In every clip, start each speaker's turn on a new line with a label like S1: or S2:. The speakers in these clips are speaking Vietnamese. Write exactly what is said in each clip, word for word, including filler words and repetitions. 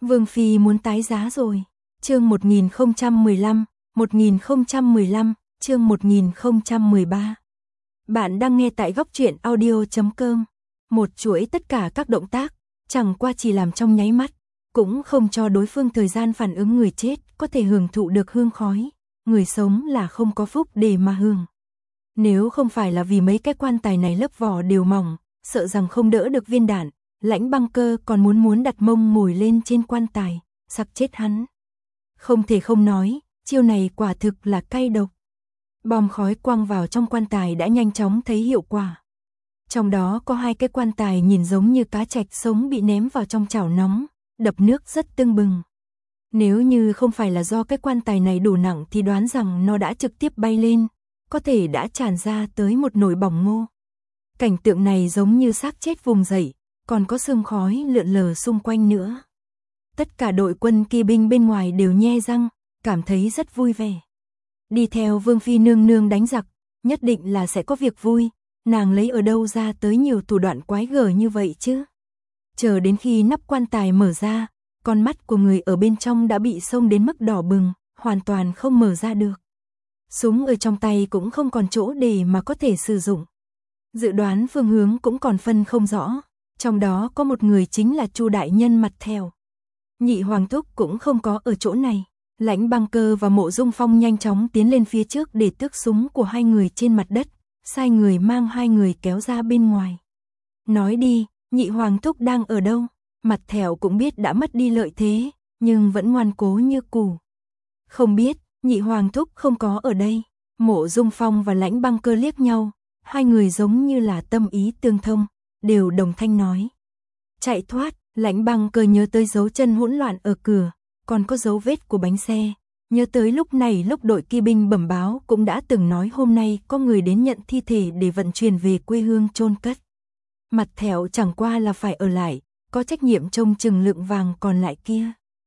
S1: Vương Phi muốn tái giá rồi. Chương một nghìn không trăm mười lăm, một nghìn không trăm mười lăm, chương một nghìn không trăm mười ba. Bạn đang nghe tại góc truyện audio chấm com. Một chuỗi tất cả các động tác, chẳng qua chỉ làm trong nháy mắt, cũng không cho đối phương thời gian phản ứng. Người chết có thể hưởng thụ được hương khói, người sống là không có phúc để mà hưởng. Nếu không phải là vì mấy cái quan tài này lớp vỏ đều mỏng, sợ rằng không đỡ được viên đạn, Lãnh Băng Cơ còn muốn muốn đặt mông ngồi lên trên quan tài, sặc chết hắn. Không thể không nói, chiêu này quả thực là cay độc. Bom khói quăng vào trong quan tài đã nhanh chóng thấy hiệu quả. Trong đó có hai cái quan tài nhìn giống như cá trạch sống bị ném vào trong chảo nóng, đập nước rất tưng bừng. Nếu như không phải là do cái quan tài này đủ nặng thì đoán rằng nó đã trực tiếp bay lên, có thể đã tràn ra tới một nồi bỏng ngô. Cảnh tượng này giống như xác chết vùng dậy, còn có sương khói lượn lờ xung quanh nữa. Tất cả đội quân kỳ binh bên ngoài đều nhe răng, cảm thấy rất vui vẻ. Đi theo Vương Phi nương nương đánh giặc, nhất định là sẽ có việc vui, nàng lấy ở đâu ra tới nhiều thủ đoạn quái gở như vậy chứ. Chờ đến khi nắp quan tài mở ra, con mắt của người ở bên trong đã bị xông đến mức đỏ bừng, hoàn toàn không mở ra được. Súng ở trong tay cũng không còn chỗ để mà có thể sử dụng. Dự đoán phương hướng cũng còn phân không rõ, trong đó có một người chính là Chu đại nhân Mặt Thèo. Nhị hoàng thúc cũng không có ở chỗ này. Lãnh Băng Cơ và Mộ Dung Phong nhanh chóng tiến lên phía trước để tước súng của hai người trên mặt đất, sai người mang hai người kéo ra bên ngoài. Nói đi, nhị hoàng thúc đang ở đâu? Mặt Thèo cũng biết đã mất đi lợi thế, nhưng vẫn ngoan cố như cũ. Không biết, nhị hoàng thúc không có ở đây. Mộ Dung Phong và Lãnh Băng Cơ liếc nhau, hai người giống như là tâm ý tương thông, đều đồng thanh nói. Chạy thoát. Lãnh Băng Cơ nhớ tới dấu chân hỗn loạn ở cửa, còn có dấu vết của bánh xe, nhớ tới lúc này lúc đội kỳ binh bẩm báo cũng đã từng nói hôm nay có người đến nhận thi thể để vận chuyển về quê hương chôn cất. Mặt Thèo chẳng qua là phải ở lại, có trách nhiệm trông chừng lượng vàng còn lại kia.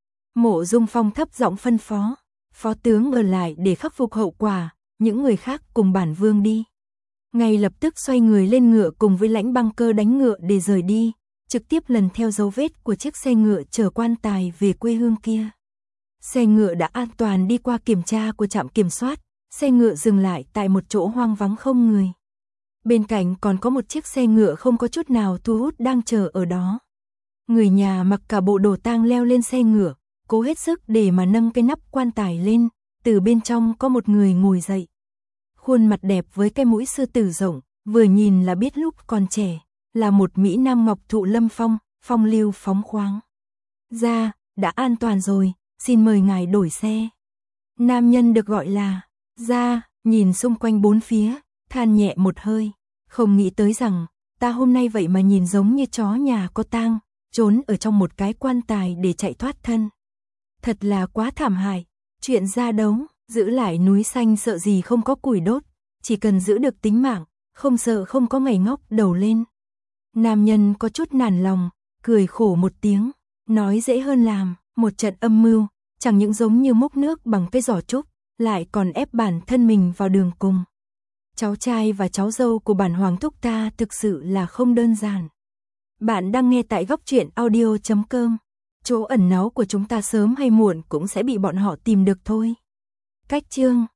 S1: Mộ Dung Phong thấp giọng phân phó, phó tướng ở lại để khắc phục hậu quả, những người khác cùng bản vương đi. Ngay lập tức xoay người lên ngựa cùng với Lãnh Băng Cơ đánh ngựa để rời đi, trực tiếp lần theo dấu vết của chiếc xe ngựa chở quan tài về quê hương kia. Xe ngựa đã an toàn đi qua kiểm tra của trạm kiểm soát, xe ngựa dừng lại tại một chỗ hoang vắng không người. Bên cạnh còn có một chiếc xe ngựa không có chút nào thu hút đang chờ ở đó. Người nhà mặc cả bộ đồ tang leo lên xe ngựa, cố hết sức để mà nâng cái nắp quan tài lên, từ bên trong có một người ngồi dậy. Khuôn mặt đẹp với cái mũi sư tử rộng, vừa nhìn là biết lúc còn trẻ, là một mỹ nam ngọc thụ lâm phong, phong lưu phóng khoáng. Ra, đã an toàn rồi, xin mời ngài đổi xe. Nam nhân được gọi là Ra, nhìn xung quanh bốn phía, than nhẹ một hơi, không nghĩ tới rằng, ta hôm nay vậy mà nhìn giống như chó nhà có tang, trốn ở trong một cái quan tài để chạy thoát thân. Thật là quá thảm hại, chuyện ra đấu, giữ lại núi xanh sợ gì không có củi đốt, chỉ cần giữ được tính mạng, không sợ không có ngày ngóc đầu lên. Nam nhân có chút nản lòng, cười khổ một tiếng, nói dễ hơn làm, một trận âm mưu, chẳng những giống như múc nước bằng cái giỏ trúc, lại còn ép bản thân mình vào đường cùng. Cháu trai và cháu dâu của bản hoàng thúc ta thực sự là không đơn giản. Bạn đang nghe tại góc truyện audio chấm com. Chỗ ẩn náu của chúng ta sớm hay muộn cũng sẽ bị bọn họ tìm được thôi. Cách chương